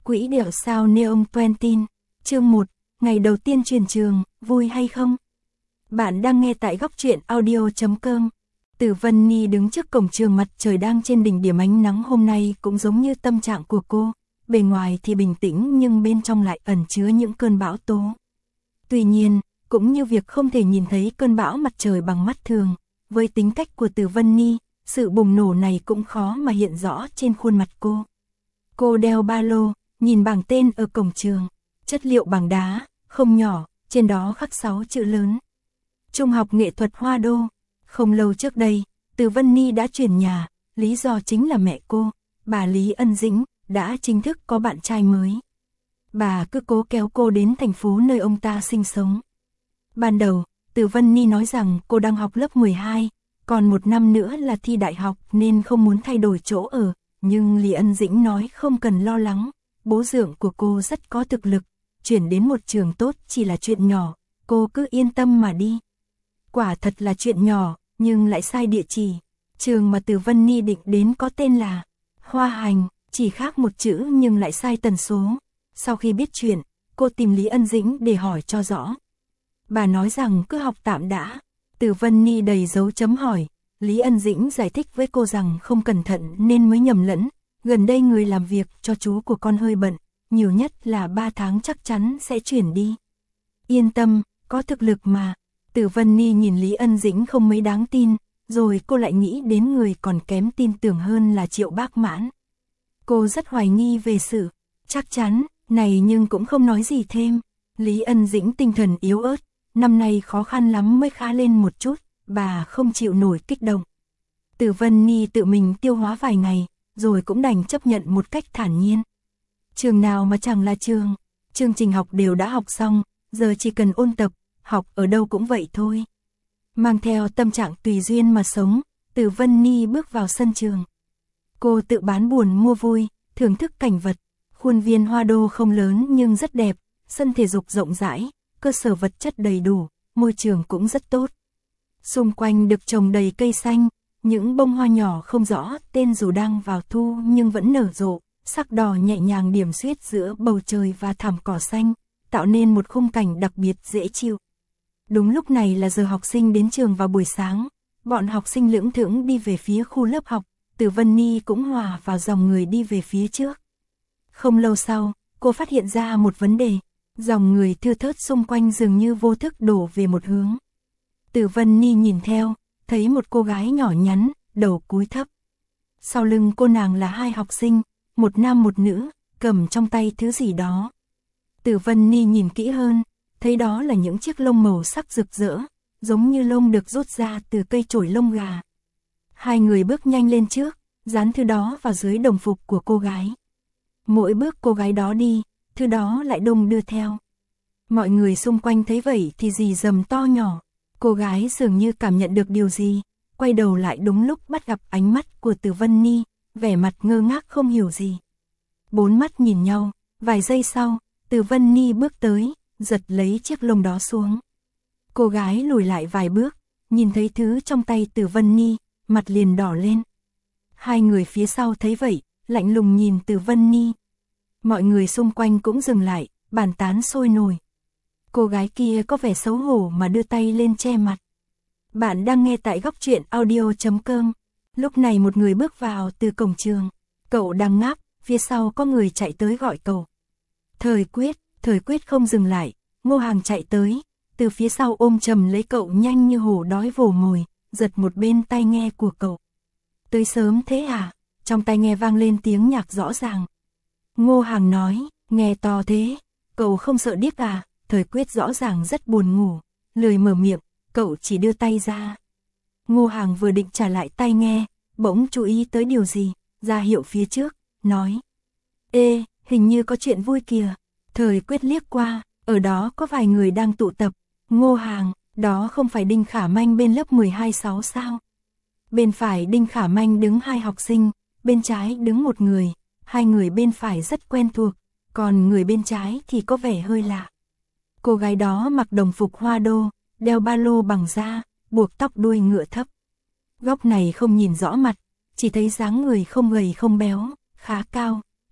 Quỹ đạo sao Neon Twentin, chương 1, ngày đầu tiên chuyển trường, vui hay không? Bạn đang nghe tại góc truyện audio.com. Từ Vân Ni đứng trước cổng trường, mặt trời đang trên đỉnh điểm ánh nắng hôm nay cũng giống như tâm trạng của cô, bề ngoài thì bình tĩnh nhưng bên trong lại ẩn chứa những cơn bão tố. Tuy nhiên, cũng như việc không thể nhìn thấy cơn bão mặt trời bằng mắt thường, với tính cách của Từ Vân Ni, sự bùng nổ này cũng khó mà hiện rõ trên khuôn mặt cô. Cô đeo ba lô, nhìn bảng tên ở cổng trường, chất liệu bằng đá, không nhỏ, trên đó khắc 6 chữ lớn. Trung học nghệ thuật Hoa Đô. Không lâu trước đây, Từ Vân Ni đã chuyển nhà, lý do chính là mẹ cô, bà Lý Ân Dĩnh, đã chính thức có bạn trai mới. Bà cứ cố kéo cô đến thành phố nơi ông ta sinh sống. Ban đầu, Từ Vân Ni nói rằng cô đang học lớp 12, còn một năm nữa là thi đại học nên không muốn thay đổi chỗ ở, nhưng Lý Ân Dĩnh nói không cần lo lắng, bố dượng của cô rất có thực lực, chuyển đến một trường tốt chỉ là chuyện nhỏ, cô cứ yên tâm mà đi. Quả thật là chuyện nhỏ, nhưng lại sai địa chỉ. Trường mà Từ Vân Ni định đến có tên là Hoa Hành, chỉ khác một chữ nhưng lại sai tần số. Sau khi biết chuyện, cô tìm Lý Ân Dĩnh để hỏi cho rõ. Bà nói rằng cứ học tạm đã. Từ Vân Ni đầy dấu chấm hỏi. Lý Ân Dĩnh giải thích với cô rằng không cẩn thận nên mới nhầm lẫn. Gần đây người làm việc cho chú của con hơi bận, nhiều nhất là 3 tháng chắc chắn sẽ chuyển đi. Yên tâm, có thực lực mà. Từ Vân Ni nhìn Lý Ân Dĩnh không mấy đáng tin, rồi cô lại nghĩ đến người còn kém tin tưởng hơn là Triệu Bác Mãn. Cô rất hoài nghi về sự chắc chắn này nhưng cũng không nói gì thêm. Lý Ân Dĩnh tinh thần yếu ớt, năm nay khó khăn lắm mới khá lên một chút, bà không chịu nổi kích động. Từ Vân Ni tự mình tiêu hóa vài ngày, rồi cũng đành chấp nhận một cách thản nhiên. Trường nào mà chẳng là trường, chương trình học đều đã học xong, giờ chỉ cần ôn tập, học ở đâu cũng vậy thôi. Mang theo tâm trạng tùy duyên mà sống, Từ Vân Ni bước vào sân trường. Cô tự bán buồn mua vui, thưởng thức cảnh vật. Khuôn viên Hoa Đô không lớn nhưng rất đẹp, sân thể dục rộng rãi, cơ sở vật chất đầy đủ, môi trường cũng rất tốt. Xung quanh được trồng đầy cây xanh, những bông hoa nhỏ không rõ tên dù đang vào thu nhưng vẫn nở rộ, sắc đỏ nhẹ nhàng điểm xuyết giữa bầu trời và thảm cỏ xanh, tạo nên một khung cảnh đặc biệt dễ chịu. Đúng lúc này là giờ học sinh đến trường vào buổi sáng, bọn học sinh lững thững đi về phía khu lớp học, Từ Vân Ni cũng hòa vào dòng người đi về phía trước. Không lâu sau, cô phát hiện ra một vấn đề, dòng người thưa thớt xung quanh dường như vô thức đổ về một hướng. Từ Vân Ni nhìn theo, thấy một cô gái nhỏ nhắn, đầu cúi thấp. Sau lưng cô nàng là 2 học sinh, một nam một nữ, cầm trong tay thứ gì đó. Từ Vân Ni nhìn kỹ hơn, thấy đó là những chiếc lông màu sắc rực rỡ, giống như lông được rút ra từ cây chổi lông gà. 2 người bước nhanh lên trước, dán thứ đó vào dưới đồng phục của cô gái. Mỗi bước cô gái đó đi, thứ đó lại đung đưa theo. Mọi người xung quanh thấy vậy thì rì rầm to nhỏ. Cô gái dường như cảm nhận được điều gì, quay đầu lại đúng lúc bắt gặp ánh mắt của Từ Vân Ni, vẻ mặt ngơ ngác không hiểu gì. 4 mắt nhìn nhau, vài giây sau, Từ Vân Ni bước tới, giật lấy chiếc lông đó xuống. Cô gái lùi lại vài bước, nhìn thấy thứ trong tay Từ Vân Ni, mặt liền đỏ lên. 2 người phía sau thấy vậy, lạnh lùng nhìn Từ Vân Ni. Mọi người xung quanh cũng dừng lại, bàn tán sôi nổi. Cô gái kia có vẻ xấu hổ mà đưa tay lên che mặt. Bạn đang nghe tại góc truyện audio.com. Lúc này một người bước vào từ cổng trường. Cậu đang ngáp, phía sau có người chạy tới gọi cậu. Thời Quyết không dừng lại, Ngô Hàng chạy tới, từ phía sau ôm chầm lấy cậu nhanh như hổ đói vồ mồi, giật một bên tai nghe của cậu. Tới sớm thế à? Trong tai nghe vang lên tiếng nhạc rõ ràng. Ngô Hàng nói, nghe to thế, cậu không sợ điếc à? Thời Quyết rõ ràng rất buồn ngủ, lười mở miệng, cậu chỉ đưa tay ra. Ngô Hàng vừa định trả lại tai nghe, bỗng chú ý tới điều gì, ra hiệu phía trước, nói. Ê, hình như có chuyện vui kìa. Thời Quyết liếc qua, ở đó có vài người đang tụ tập. Ngô Hàng, đó không phải Đinh Khả Manh bên lớp 12-6 sao? Bên phải Đinh Khả Manh đứng 2 học sinh, bên trái đứng một người, 2 người bên phải rất quen thuộc, còn người bên trái thì có vẻ hơi lạ. Cô gái đó mặc đồng phục Hoa Đô, đeo ba lô bằng da, buộc tóc đuôi ngựa thấp. Góc này không nhìn rõ mặt, chỉ thấy dáng người không gầy không béo, khá cao,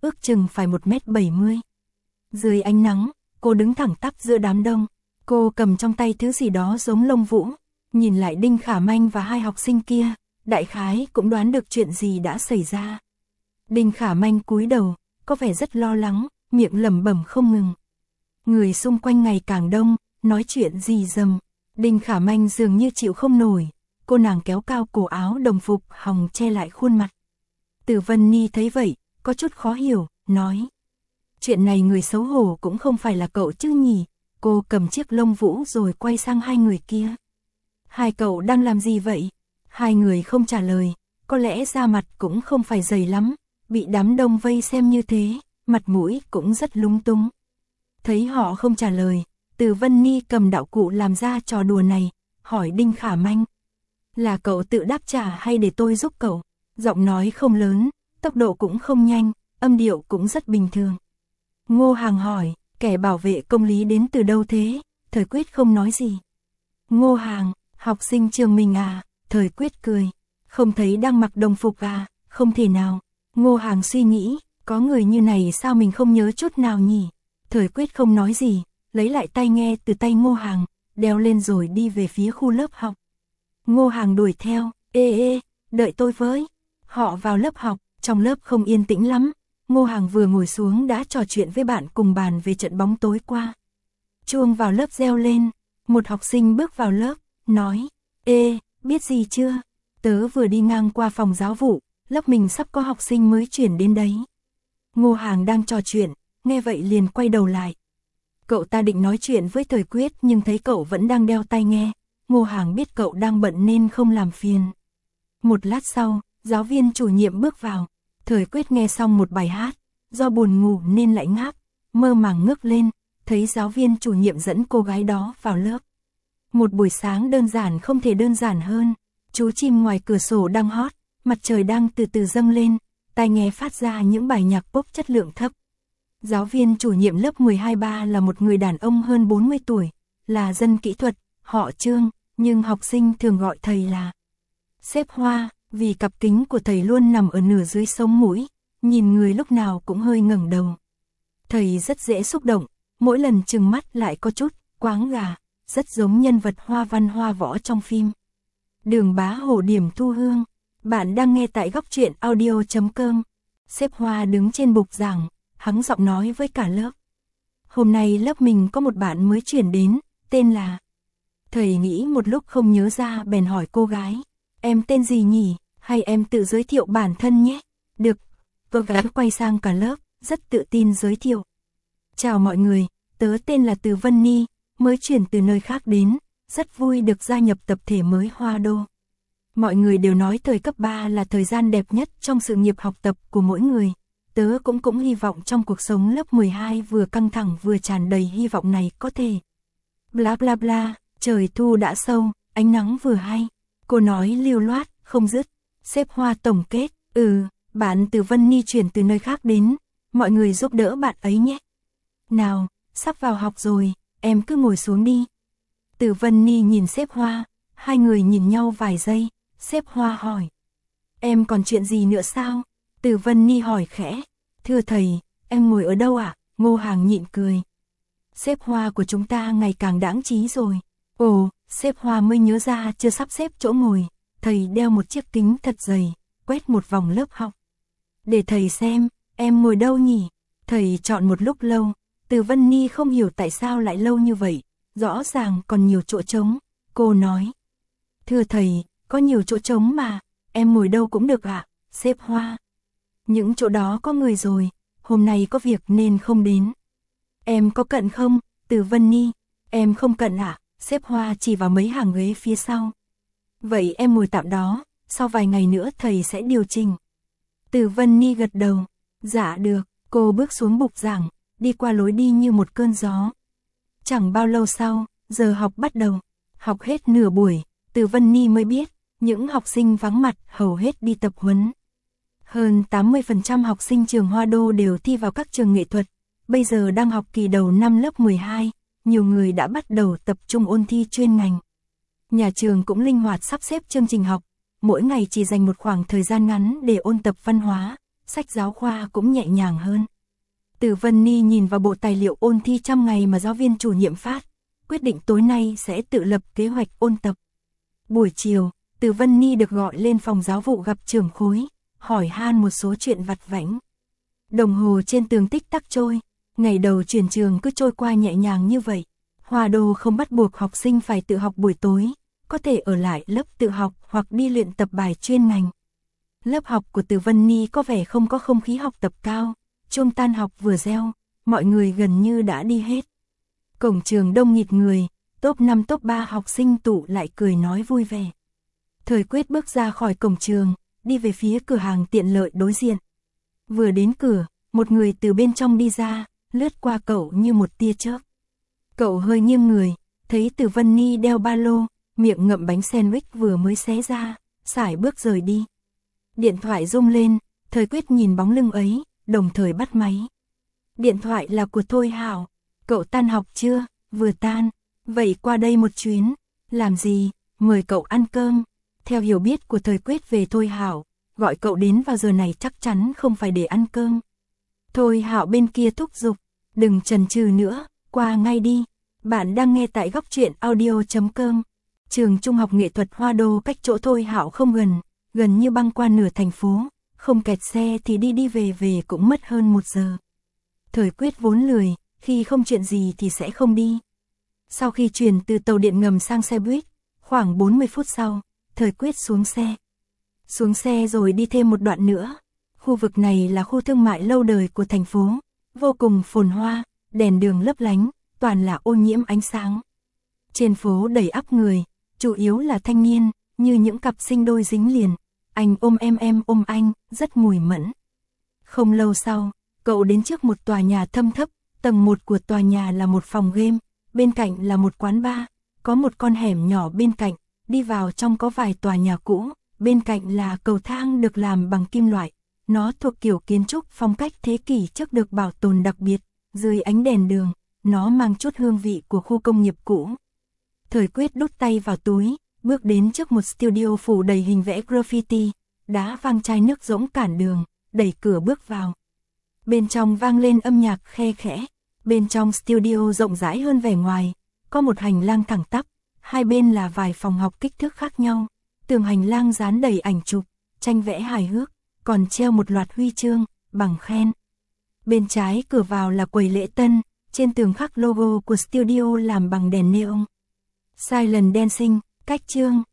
ước chừng phải 1m70. Dưới ánh nắng, cô đứng thẳng tắp giữa đám đông. Cô cầm trong tay thứ gì đó giống lông vũ, nhìn lại Đinh Khả Manh và hai học sinh kia, đại khái cũng đoán được chuyện gì đã xảy ra. Đinh Khả Manh cúi đầu, có vẻ rất lo lắng, miệng lẩm bẩm không ngừng. Người xung quanh ngày càng đông, nói chuyện rì rầm. Đinh Khả Manh dường như chịu không nổi, cô nàng kéo cao cổ áo đồng phục hồng che lại khuôn mặt. Từ Vân Ni thấy vậy, có chút khó hiểu, nói. Chuyện này người xấu hổ cũng không phải là cậu chứ nhỉ? Cô cầm chiếc lông vũ rồi quay sang hai người kia. Hai cậu đang làm gì vậy? Hai người không trả lời, có lẽ da mặt cũng không phải dày lắm, bị đám đông vây xem như thế, mặt mũi cũng rất lúng túng. Thấy họ không trả lời, Từ Vân Ni cầm đạo cụ làm ra trò đùa này, hỏi Đinh Khả Manh. Là cậu tự đáp trả hay để tôi giúp cậu? Giọng nói không lớn, tốc độ cũng không nhanh, âm điệu cũng rất bình thường. Ngô Hàng hỏi, kẻ bảo vệ công lý đến từ đâu thế? Thời Quyết không nói gì. Ngô Hàng, học sinh trường mình à? Thời Quyết cười. Không thấy đang mặc đồng phục à? Không thể nào. Ngô Hàng suy nghĩ, có người như này sao mình không nhớ chút nào nhỉ? Thời Quyết không nói gì, lấy lại tai nghe từ tay Ngô Hàng, đeo lên rồi đi về phía khu lớp học. Ngô Hàng đuổi theo, ê, đợi tôi với. Họ vào lớp học, trong lớp không yên tĩnh lắm. Ngô Hàng vừa ngồi xuống đã trò chuyện với bạn cùng bàn về trận bóng tối qua. Chuông vào lớp reo lên, một học sinh bước vào lớp, nói, ê, biết gì chưa? Tớ vừa đi ngang qua phòng giáo vụ, lớp mình sắp có học sinh mới chuyển đến đấy. Ngô Hàng đang trò chuyện, nghe vậy liền quay đầu lại. Cậu ta định nói chuyện với Thời Quyết nhưng thấy cậu vẫn đang đeo tai nghe. Ngô Hàng biết cậu đang bận nên không làm phiền. Một lát sau, giáo viên chủ nhiệm bước vào. Thời Quyết nghe xong một bài hát, do buồn ngủ nên lại ngáp, mơ màng ngước lên, thấy giáo viên chủ nhiệm dẫn cô gái đó vào lớp. Một buổi sáng đơn giản không thể đơn giản hơn, chú chim ngoài cửa sổ đang hót, mặt trời đang từ từ dâng lên, tai nghe phát ra những bài nhạc pop chất lượng thấp. Giáo viên chủ nhiệm lớp 12-3 là một người đàn ông hơn 40 tuổi, là dân kỹ thuật, họ Trương, nhưng học sinh thường gọi thầy là Sếp Hoa. Vì cặp kính của thầy luôn nằm ở nửa dưới sống mũi, nhìn người lúc nào cũng hơi ngẩng đầu. Thầy rất dễ xúc động, mỗi lần trừng mắt lại có chút quáng gà, rất giống nhân vật hoa văn hoa võ trong phim. Đường Bá Hổ điểm thu hương, bạn đang nghe tại góc truyện audio.com. Sếp Hoa đứng trên bục giảng, hắng giọng nói với cả lớp. Hôm nay lớp mình có một bạn mới chuyển đến, tên là... Thầy nghĩ một lúc không nhớ ra bèn hỏi cô gái. Em tên gì nhỉ? Hay em tự giới thiệu bản thân nhé? Được. Cô gái quay sang cả lớp, rất tự tin giới thiệu. Chào mọi người, tớ tên là Từ Vân Ni, mới chuyển từ nơi khác đến, rất vui được gia nhập tập thể mới Hoa Đô. Mọi người đều nói thời cấp 3 là thời gian đẹp nhất trong sự nghiệp học tập của mỗi người. Tớ cũng hy vọng trong cuộc sống lớp 12 vừa căng thẳng vừa tràn đầy hy vọng này có thể. Bla bla bla, trời thu đã sâu, ánh nắng vừa hay. Cô nói lưu loát, không dứt. Sếp Hoa tổng kết, bạn Từ Vân Ni chuyển từ nơi khác đến, mọi người giúp đỡ bạn ấy nhé. Nào, sắp vào học rồi, em cứ ngồi xuống đi. Từ Vân Ni nhìn sếp Hoa, hai người nhìn nhau vài giây, sếp Hoa hỏi. Em còn chuyện gì nữa sao? Từ Vân Ni hỏi khẽ, thưa thầy, em ngồi ở đâu ạ? Ngô Hàng nhịn cười. Sếp Hoa của chúng ta ngày càng đãng trí rồi. Ồ, sếp Hoa mới nhớ ra chưa sắp xếp chỗ ngồi. Thầy đeo một chiếc kính thật dày, quét một vòng lớp học. Để thầy xem, em ngồi đâu nhỉ? Thầy chọn một lúc lâu, Từ Vân Ni không hiểu tại sao lại lâu như vậy, rõ ràng còn nhiều chỗ trống. Cô nói, thưa thầy, có nhiều chỗ trống mà, em ngồi đâu cũng được ạ, sếp Hoa. Những chỗ đó có người rồi, hôm nay có việc nên không đến. Em có cận không, Từ Vân Ni? Em không cận ạ, sếp Hoa chỉ vào mấy hàng ghế phía sau. Vậy em ngồi tạm đó, sau vài ngày nữa thầy sẽ điều chỉnh. Từ Vân Ni gật đầu. Dạ được, cô bước xuống bục giảng, đi qua lối đi như một cơn gió. Chẳng bao lâu sau, giờ học bắt đầu. Học hết nửa buổi, Từ Vân Ni mới biết, những học sinh vắng mặt hầu hết đi tập huấn. Hơn 80% học sinh trường Hoa Đô đều thi vào các trường nghệ thuật. Bây giờ đang học kỳ đầu năm lớp 12, nhiều người đã bắt đầu tập trung ôn thi chuyên ngành. Nhà trường cũng linh hoạt sắp xếp chương trình học, mỗi ngày chỉ dành một khoảng thời gian ngắn để ôn tập văn hóa, sách giáo khoa cũng nhẹ nhàng hơn. Từ Vân Ni nhìn vào bộ tài liệu ôn thi trăm ngày mà giáo viên chủ nhiệm phát, quyết định tối nay sẽ tự lập kế hoạch ôn tập. Buổi chiều, Từ Vân Ni được gọi lên phòng giáo vụ gặp trưởng khối, hỏi han một số chuyện vặt vãnh. Đồng hồ trên tường tích tắc trôi, ngày đầu chuyển trường cứ trôi qua nhẹ nhàng như vậy. Hoa Đô không bắt buộc học sinh phải tự học buổi tối, có thể ở lại lớp tự học hoặc đi luyện tập bài chuyên ngành. Lớp học của Từ Vân Ni có vẻ không có không khí học tập cao, chuông tan học vừa reo, mọi người gần như đã đi hết. Cổng trường đông nghịt người, top 5 top 3 học sinh tụ lại cười nói vui vẻ. Thời Quyết bước ra khỏi cổng trường, đi về phía cửa hàng tiện lợi đối diện. Vừa đến cửa, một người từ bên trong đi ra, lướt qua cậu như một tia chớp. Cậu hơi nghiêng người, thấy Từ Vân Ni đeo ba lô, miệng ngậm bánh sandwich vừa mới xé ra, sải bước rời đi. Điện thoại rung lên, Thời Quyết nhìn bóng lưng ấy, đồng thời bắt máy. Điện thoại là của Thôi Hạo. Cậu tan học chưa? Vừa tan. Vậy qua đây một chuyến. Làm gì? Mời cậu ăn cơm. Theo hiểu biết của Thời Quyết về Thôi Hạo, gọi cậu đến vào giờ này chắc chắn không phải để ăn cơm. Thôi Hạo bên kia thúc giục, đừng chần chừ nữa, qua ngay đi. Bạn đang nghe tại góc truyện audio.com. Trường Trung học nghệ thuật Hoa Đô cách chỗ Thôi Hạo không gần như băng qua nửa thành phố, không kẹt xe thì đi về cũng mất hơn 1 giờ. Thời Quyết vốn lười, khi không chuyện gì thì sẽ không đi. Sau khi chuyển từ tàu điện ngầm sang xe buýt, khoảng 40 phút sau, Thời Quyết xuống xe. Xuống xe rồi đi thêm một đoạn nữa. Khu vực này là khu thương mại lâu đời của thành phố, vô cùng phồn hoa, đèn đường lấp lánh, toàn là ô nhiễm ánh sáng. Trên phố đầy ắp người, chủ yếu là thanh niên, như những cặp sinh đôi dính liền, anh ôm em ôm anh, rất mùi mẫn. Không lâu sau, cậu đến trước một tòa nhà thâm thấp, tầng 1 của tòa nhà là một phòng game, bên cạnh là một quán bar, có một con hẻm nhỏ bên cạnh, đi vào trong có vài tòa nhà cũ, bên cạnh là cầu thang được làm bằng kim loại, nó thuộc kiểu kiến trúc phong cách thế kỷ trước được bảo tồn đặc biệt, dưới ánh đèn đường, nó mang chút hương vị của khu công nghiệp cũ. Thời Quyết đút tay vào túi, bước đến trước một studio phủ đầy hình vẽ graffiti, đá văng chai nước rỗng cản đường, đẩy cửa bước vào. Bên trong vang lên âm nhạc khe khẽ, bên trong studio rộng rãi hơn vẻ ngoài, có một hành lang thẳng tắp, hai bên là vài phòng học kích thước khác nhau, tường hành lang dán đầy ảnh chụp, tranh vẽ hài hước, còn treo một loạt huy chương, bằng khen. Bên trái cửa vào là quầy lễ tân, trên tường khắc logo của studio làm bằng đèn neon. Silent Dancing, cách chương,